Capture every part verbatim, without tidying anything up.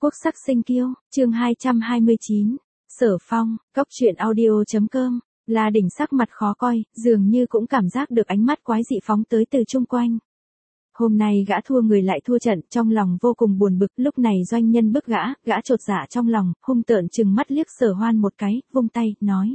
Quốc sắc sinh kiêu, chương hai trăm hai mươi chín. Sở Phong, cốc truyện audio chấm com. La Đỉnh sắc mặt khó coi, dường như cũng cảm giác được ánh mắt quái dị phóng tới từ chung quanh. Hôm nay gã thua người lại thua trận, trong lòng vô cùng buồn bực, lúc này doanh nhân bức gã, gã chột dạ trong lòng, hung tợn trừng mắt liếc Sở Hoan một cái, vung tay, nói.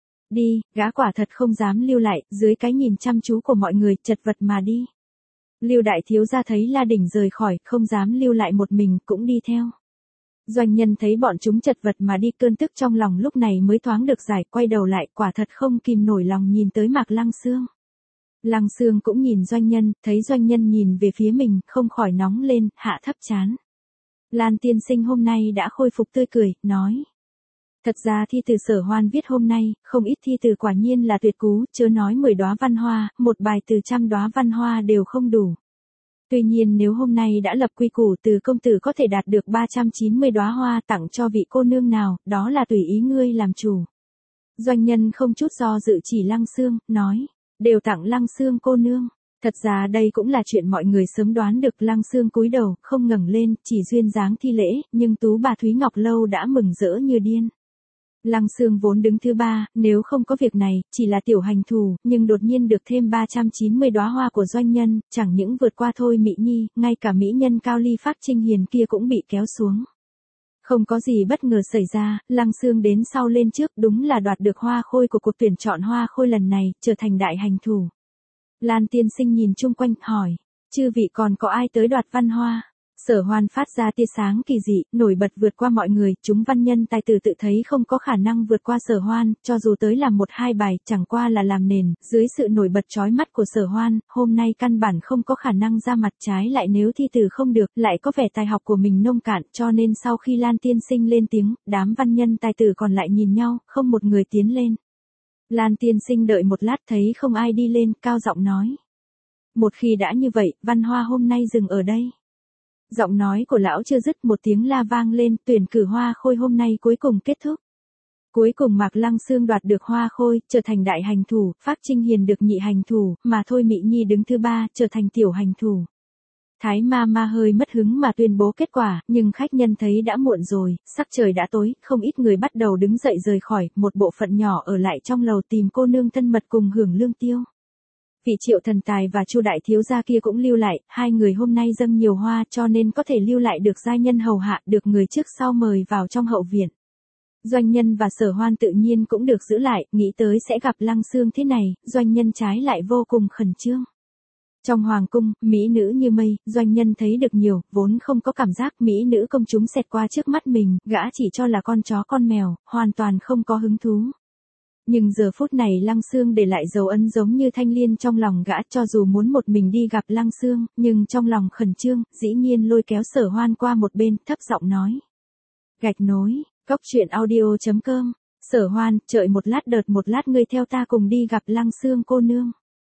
Đi, gã quả thật không dám lưu lại, dưới cái nhìn chăm chú của mọi người, chật vật mà đi. Lưu đại thiếu gia thấy La Đỉnh rời khỏi, không dám lưu lại một mình, cũng đi theo. Doanh nhân thấy bọn chúng chật vật mà đi, cơn tức trong lòng lúc này mới thoáng được giải, quay đầu lại, quả thật không kìm nổi lòng nhìn tới Mạc Lăng Xương. Lăng Xương cũng nhìn doanh nhân, thấy doanh nhân nhìn về phía mình, không khỏi nóng lên, hạ thấp trán. Lan tiên sinh hôm nay đã khôi phục tươi cười, nói. Thật ra thi từ Sở Hoan viết hôm nay, không ít thi từ quả nhiên là tuyệt cú, chớ nói mười đóa văn hoa, một bài từ trăm đóa văn hoa đều không đủ. Tuy nhiên nếu hôm nay đã lập quy củ từ công tử có thể đạt được ba trăm chín mươi đóa hoa tặng cho vị cô nương nào, đó là tùy ý ngươi làm chủ. Doanh nhân không chút do dự chỉ Lăng Xương, nói, đều tặng Lăng Xương cô nương. Thật ra đây cũng là chuyện mọi người sớm đoán được. Lăng Xương cúi đầu, không ngẩng lên, chỉ duyên dáng thi lễ, nhưng tú bà Thúy Ngọc Lâu đã mừng rỡ như điên. Lăng Xương vốn đứng thứ ba, nếu không có việc này, chỉ là tiểu hành thù, nhưng đột nhiên được thêm ba trăm chín mươi đóa hoa của doanh nhân, chẳng những vượt qua Thôi Mỹ Nhi, ngay cả mỹ nhân Cao Ly Phát Trinh Hiền kia cũng bị kéo xuống. Không có gì bất ngờ xảy ra, Lăng Xương đến sau lên trước, đúng là đoạt được hoa khôi của cuộc tuyển chọn hoa khôi lần này, trở thành đại hành thủ. Lan tiên sinh nhìn chung quanh, hỏi, chư vị còn có ai tới đoạt văn hoa? Sở Hoan phát ra tia sáng kỳ dị, nổi bật vượt qua mọi người, chúng văn nhân tài tử tự thấy không có khả năng vượt qua Sở Hoan, cho dù tới làm một hai bài, chẳng qua là làm nền, dưới sự nổi bật chói mắt của Sở Hoan, hôm nay căn bản không có khả năng ra mặt, trái lại nếu thi từ không được, lại có vẻ tài học của mình nông cạn, cho nên sau khi Lan tiên sinh lên tiếng, đám văn nhân tài tử còn lại nhìn nhau, không một người tiến lên. Lan tiên sinh đợi một lát thấy không ai đi lên, cao giọng nói. Một khi đã như vậy, văn hoa hôm nay dừng ở đây. Giọng nói của lão chưa dứt, một tiếng la vang lên, tuyển cử hoa khôi hôm nay cuối cùng kết thúc. Cuối cùng Mạc Lăng Xương đoạt được hoa khôi, trở thành đại hành thủ, Phát Trinh Hiền được nhị hành thủ, mà Thôi Mỹ Nhi đứng thứ ba, trở thành tiểu hành thủ. Thái ma ma hơi mất hứng mà tuyên bố kết quả, nhưng khách nhân thấy đã muộn rồi, sắc trời đã tối, không ít người bắt đầu đứng dậy rời khỏi, một bộ phận nhỏ ở lại trong lầu tìm cô nương thân mật cùng hưởng lương tiêu. Vị Triệu thần tài và Chu đại thiếu gia kia cũng lưu lại, hai người hôm nay dâng nhiều hoa cho nên có thể lưu lại được giai nhân hầu hạ, được người trước sau mời vào trong hậu viện. Doanh nhân và Sở Hoan tự nhiên cũng được giữ lại, nghĩ tới sẽ gặp Lăng Xương thế này, doanh nhân trái lại vô cùng khẩn trương. Trong hoàng cung, mỹ nữ như mây, doanh nhân thấy được nhiều, vốn không có cảm giác mỹ nữ công chúng xẹt qua trước mắt mình, gã chỉ cho là con chó con mèo, hoàn toàn không có hứng thú. Nhưng giờ phút này Lăng Xương để lại dấu ấn giống như thanh liên trong lòng gã, cho dù muốn một mình đi gặp Lăng Xương, nhưng trong lòng khẩn trương, dĩ nhiên lôi kéo Sở Hoan qua một bên, thấp giọng nói. Gạch nối, cốc truyện audio chấm com. Sở Hoan, đợi một lát đợt một lát ngươi theo ta cùng đi gặp Lăng Xương cô nương.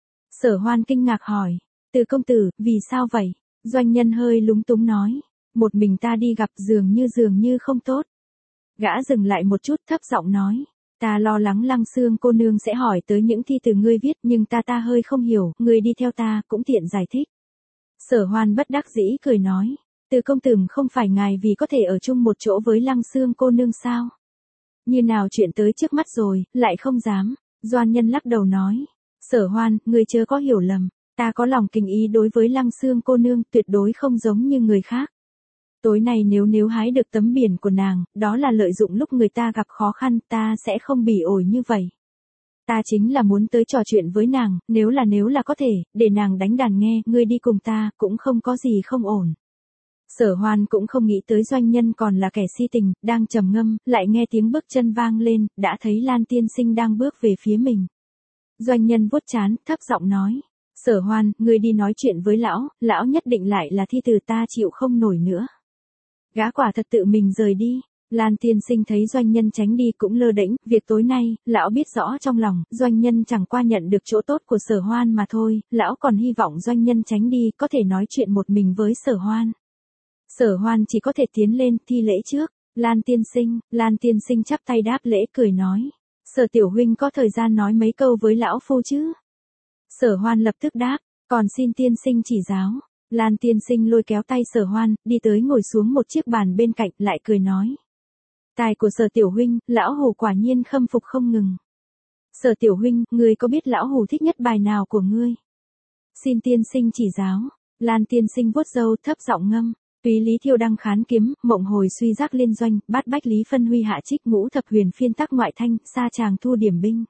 Sở Hoan kinh ngạc hỏi, từ công tử, vì sao vậy? Doanh nhân hơi lúng túng nói, một mình ta đi gặp dường như dường như không tốt. Gã dừng lại một chút, thấp giọng nói. Ta lo lắng Lăng Xương cô nương sẽ hỏi tới những thi từ ngươi viết, nhưng ta ta hơi không hiểu, ngươi đi theo ta, cũng tiện giải thích. Sở Hoan bất đắc dĩ cười nói, từ công tử không phải ngài vì có thể ở chung một chỗ với Lăng Xương cô nương sao? Như nào chuyện tới trước mắt rồi, lại không dám. Doanh nhân lắc đầu nói, Sở Hoan, ngươi chớ có hiểu lầm, ta có lòng kính ý đối với Lăng Xương cô nương, tuyệt đối không giống như người khác. Tối nay nếu nếu hái được tấm biển của nàng, đó là lợi dụng lúc người ta gặp khó khăn, ta sẽ không bỉ ổi như vậy. Ta chính là muốn tới trò chuyện với nàng, nếu là nếu là có thể, để nàng đánh đàn nghe, ngươi đi cùng ta, cũng không có gì không ổn. Sở Hoan cũng không nghĩ tới doanh nhân còn là kẻ si tình, đang trầm ngâm, lại nghe tiếng bước chân vang lên, đã thấy Lan tiên sinh đang bước về phía mình. Doanh nhân vuốt trán, thấp giọng nói. Sở Hoan, ngươi đi nói chuyện với lão, lão nhất định lại là thi từ ta chịu không nổi nữa. Gã quả thật tự mình rời đi. Lan tiên sinh thấy doanh nhân tránh đi cũng lơ đễnh, việc tối nay, lão biết rõ trong lòng, doanh nhân chẳng qua nhận được chỗ tốt của Sở Hoan mà thôi, lão còn hy vọng doanh nhân tránh đi, có thể nói chuyện một mình với Sở Hoan. Sở Hoan chỉ có thể tiến lên, thi lễ trước. Lan tiên sinh, Lan tiên sinh chắp tay đáp lễ cười nói. Sở tiểu huynh có thời gian nói mấy câu với lão phu chứ? Sở Hoan lập tức đáp, còn xin tiên sinh chỉ giáo. Lan tiên sinh lôi kéo tay Sở Hoan, đi tới ngồi xuống một chiếc bàn bên cạnh, lại cười nói. Tài của Sở tiểu huynh, lão hủ quả nhiên khâm phục không ngừng. Sở tiểu huynh, ngươi có biết lão hủ thích nhất bài nào của ngươi? Xin tiên sinh chỉ giáo. Lan tiên sinh vuốt râu, thấp giọng ngâm. Túy lý thiêu đăng khán kiếm, mộng hồi suy giác liên doanh, bát bách lý phân huy hạ trích, ngũ thập huyền phiên tắc ngoại thanh, sa tràng thu điểm binh.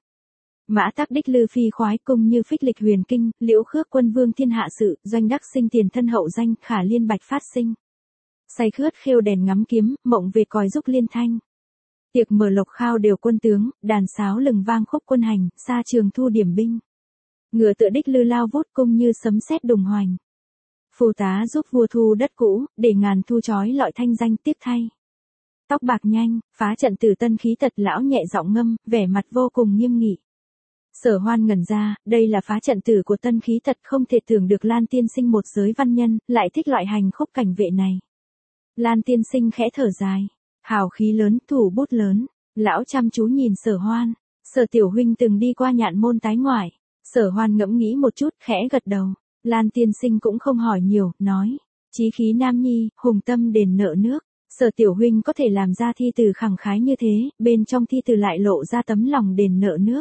Mã tắc đích lư phi khoái cung như phích lịch huyền kinh, liễu khước quân vương thiên hạ sự, doanh đắc sinh tiền thân hậu danh, khả liên bạch phát sinh. Say khướt khêu đèn ngắm kiếm, mộng về còi giúp liên thanh. Tiệc mở lộc khao đều quân tướng, đàn sáo lừng vang khúc quân hành, sa trường thu điểm binh. Ngựa tựa đích lư lao vút cung như sấm sét đùng hoành. Phù tá giúp vua thu đất cũ, để ngàn thu chói lọi thanh danh tiếc thay. Tóc bạc nhanh, phá trận tử tân khí tật lão nhẹ giọng ngâm, vẻ mặt vô cùng nghiêm nghị. Sở Hoan ngẩn ra, đây là phá trận tử của tân khí tật, không thể tưởng được Lan tiên sinh một giới văn nhân, lại thích loại hành khúc cảnh vệ này. Lan tiên sinh khẽ thở dài, hào khí lớn, thủ bút lớn, lão chăm chú nhìn Sở Hoan. Sở tiểu huynh từng đi qua Nhạn môn tái ngoại. Sở Hoan ngẫm nghĩ một chút, khẽ gật đầu. Lan tiên sinh cũng không hỏi nhiều, nói, chí khí nam nhi, hùng tâm đền nợ nước. Sở tiểu huynh có thể làm ra thi từ khẳng khái như thế, bên trong thi từ lại lộ ra tấm lòng đền nợ nước.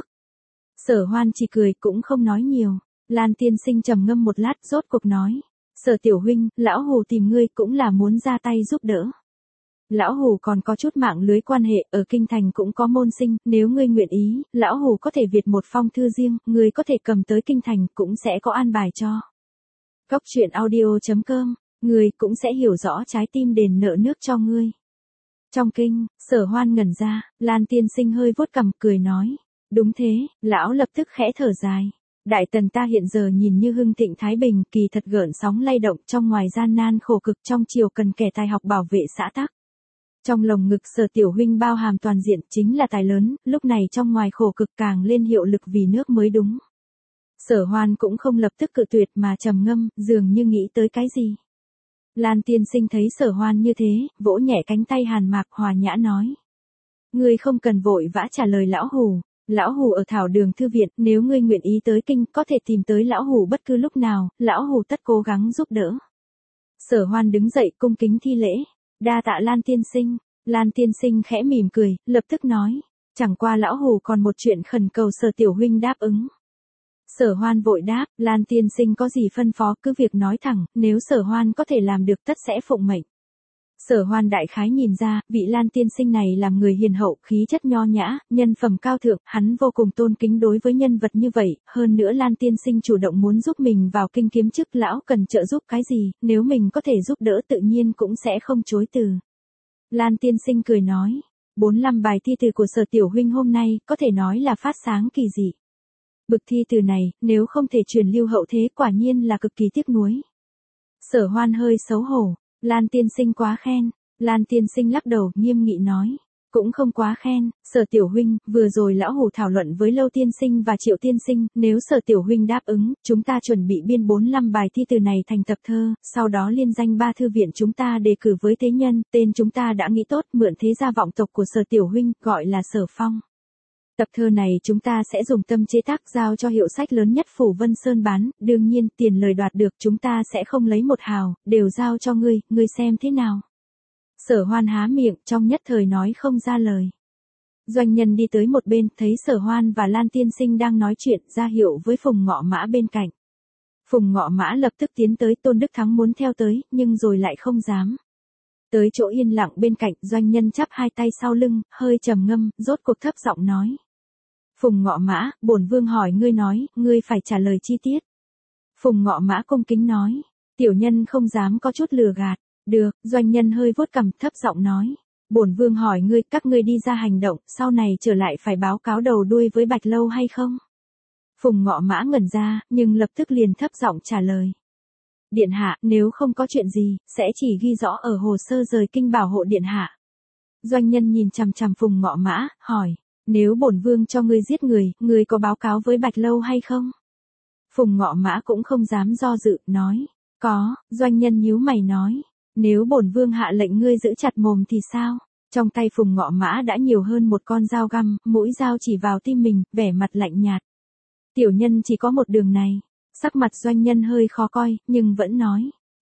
Sở Hoan chỉ cười, cũng không nói nhiều. Lan tiên sinh trầm ngâm một lát, rốt cuộc nói, Sở tiểu huynh, lão hủ tìm ngươi cũng là muốn ra tay giúp đỡ. Lão hủ còn có chút mạng lưới quan hệ, ở kinh thành cũng có môn sinh, nếu ngươi nguyện ý, lão hủ có thể viết một phong thư riêng, ngươi có thể cầm tới kinh thành, cũng sẽ có an bài cho. Cốc truyện audio chấm com, ngươi cũng sẽ hiểu rõ trái tim đền nợ nước cho ngươi. Trong kinh, Sở Hoan ngẩn ra, Lan tiên sinh hơi vuốt cằm, cười nói, đúng thế, lão lập tức khẽ thở dài. Đại tần ta hiện giờ nhìn như hưng thịnh thái bình, kỳ thật gợn sóng lay động, trong ngoài gian nan khổ cực, trong triều cần kẻ tài học bảo vệ xã tắc. Trong lồng ngực Sở tiểu huynh bao hàm toàn diện, chính là tài lớn, lúc này trong ngoài khổ cực càng lên hiệu lực vì nước mới đúng. Sở Hoan cũng không lập tức cự tuyệt mà trầm ngâm, dường như nghĩ tới cái gì. Lan tiên sinh thấy Sở Hoan như thế, vỗ nhẹ cánh tay hàn mạc, hòa nhã nói. Ngươi không cần vội vã trả lời lão hủ. Lão hủ ở thảo đường thư viện, nếu ngươi nguyện ý tới kinh, có thể tìm tới lão hủ bất cứ lúc nào, lão hủ tất cố gắng giúp đỡ. Sở Hoan đứng dậy cung kính thi lễ. Đa tạ Lan tiên sinh. Lan tiên sinh khẽ mỉm cười, lập tức nói. Chẳng qua lão hủ còn một chuyện khẩn cầu Sở tiểu huynh đáp ứng. Sở Hoan vội đáp, Lan tiên sinh có gì phân phó cứ việc nói thẳng, nếu Sở Hoan có thể làm được tất sẽ phụng mệnh. Sở Hoan đại khái nhìn ra, vị Lan tiên sinh này làm người hiền hậu, khí chất nho nhã, nhân phẩm cao thượng, hắn vô cùng tôn kính đối với nhân vật như vậy, hơn nữa Lan tiên sinh chủ động muốn giúp mình vào kinh kiếm chức, lão cần trợ giúp cái gì, nếu mình có thể giúp đỡ tự nhiên cũng sẽ không chối từ. Lan tiên sinh cười nói, bốn mươi lăm bài thi từ của Sở tiểu huynh hôm nay, có thể nói là phát sáng kỳ dị. Bực thi từ này, nếu không thể truyền lưu hậu thế quả nhiên là cực kỳ tiếc nuối. Sở Hoan hơi xấu hổ. Lan tiên sinh quá khen. Lan tiên sinh lắc đầu, nghiêm nghị nói. Cũng không quá khen, Sở tiểu huynh, vừa rồi lão hủ thảo luận với Lâu tiên sinh và Triệu tiên sinh, nếu Sở tiểu huynh đáp ứng, chúng ta chuẩn bị biên bốn mươi lăm bài thi từ này thành tập thơ, sau đó liên danh ba thư viện chúng ta đề cử với thế nhân, tên chúng ta đã nghĩ tốt, mượn thế gia vọng tộc của Sở tiểu huynh, gọi là Sở Phong. Tập thơ này chúng ta sẽ dùng tâm chế tác giao cho hiệu sách lớn nhất Phủ Vân Sơn bán, đương nhiên tiền lời đoạt được chúng ta sẽ không lấy một hào, đều giao cho ngươi, ngươi xem thế nào. Sở Hoan há miệng, trong nhất thời nói không ra lời. Doanh nhân đi tới một bên, thấy Sở Hoan và Lan tiên sinh đang nói chuyện, ra hiệu với Phùng Ngọ Mã bên cạnh. Phùng Ngọ Mã lập tức tiến tới, Tôn Đức Thắng muốn theo tới, nhưng rồi lại không dám. Tới chỗ yên lặng bên cạnh, doanh nhân chắp hai tay sau lưng, hơi trầm ngâm, rốt cuộc thấp giọng nói. Phùng Ngọ Mã, bổn vương hỏi ngươi nói, ngươi phải trả lời chi tiết. Phùng Ngọ Mã cung kính nói, tiểu nhân không dám có chút lừa gạt. Được, doanh nhân hơi vuốt cằm, thấp giọng nói, bổn vương hỏi ngươi, các ngươi đi ra hành động, sau này trở lại phải báo cáo đầu đuôi với Bạch Lâu hay không? Phùng Ngọ Mã ngẩn ra, nhưng lập tức liền thấp giọng trả lời. Điện hạ, nếu không có chuyện gì, sẽ chỉ ghi rõ ở hồ sơ rời kinh bảo hộ điện hạ. Doanh nhân nhìn chằm chằm Phùng Ngọ Mã, hỏi. Nếu bổn vương cho ngươi giết người, ngươi có báo cáo với Bạch Lâu hay không? Phùng Ngọ Mã cũng không dám do dự, nói. Có, doanh nhân nhíu mày nói. Nếu bổn vương hạ lệnh ngươi giữ chặt mồm thì sao? Trong tay Phùng Ngọ Mã đã nhiều hơn một con dao găm, mũi dao chỉ vào tim mình, vẻ mặt lạnh nhạt. Tiểu nhân chỉ có một đường này. Sắc mặt doanh nhân hơi khó coi, nhưng vẫn nói.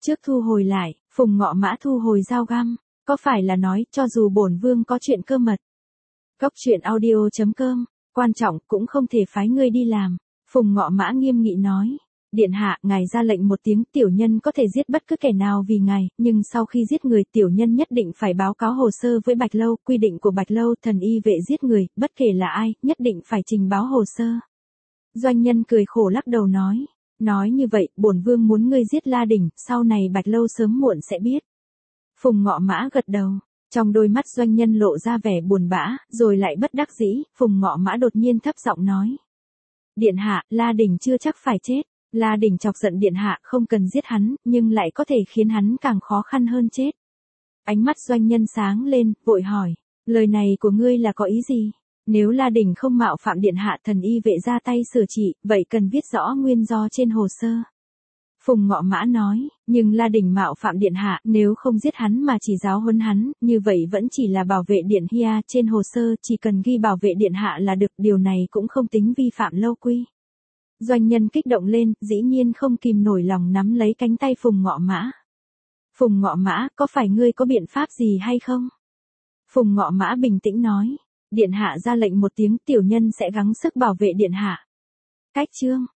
Trước thu hồi lại, Phùng Ngọ Mã thu hồi dao găm, có phải là nói cho dù bổn vương có chuyện cơ mật. Cốc truyện audio chấm com, quan trọng cũng không thể phái ngươi đi làm. Phùng Ngọ Mã nghiêm nghị nói. Điện hạ, ngài ra lệnh một tiếng, tiểu nhân có thể giết bất cứ kẻ nào vì ngài, nhưng sau khi giết người, tiểu nhân nhất định phải báo cáo hồ sơ với Bạch Lâu, quy định của Bạch Lâu, thần y vệ giết người, bất kể là ai, nhất định phải trình báo hồ sơ. Doanh nhân cười khổ lắc đầu nói, nói như vậy, bổn vương muốn ngươi giết La Đỉnh, sau này Bạch Lâu sớm muộn sẽ biết. Phùng Ngọ Mã gật đầu, trong đôi mắt doanh nhân lộ ra vẻ buồn bã, rồi lại bất đắc dĩ, Phùng Ngọ Mã đột nhiên thấp giọng nói. Điện hạ, La Đỉnh chưa chắc phải chết. La Đỉnh chọc giận điện hạ, không cần giết hắn, nhưng lại có thể khiến hắn càng khó khăn hơn chết. Ánh mắt doanh nhân sáng lên, vội hỏi, lời này của ngươi là có ý gì? Nếu La Đỉnh không mạo phạm điện hạ, thần y vệ ra tay sửa trị, vậy cần viết rõ nguyên do trên hồ sơ. Phùng Ngọ Mã nói, nhưng La Đỉnh mạo phạm điện hạ, nếu không giết hắn mà chỉ giáo huấn hắn, như vậy vẫn chỉ là bảo vệ điện Hia, trên hồ sơ chỉ cần ghi bảo vệ điện hạ là được, điều này cũng không tính vi phạm lâu quy. Doanh nhân kích động lên, dĩ nhiên không kìm nổi lòng nắm lấy cánh tay Phùng Ngọ Mã. Phùng Ngọ Mã, có phải ngươi có biện pháp gì hay không? Phùng Ngọ Mã bình tĩnh nói, điện hạ ra lệnh một tiếng, tiểu nhân sẽ gắng sức bảo vệ điện hạ. Cách chương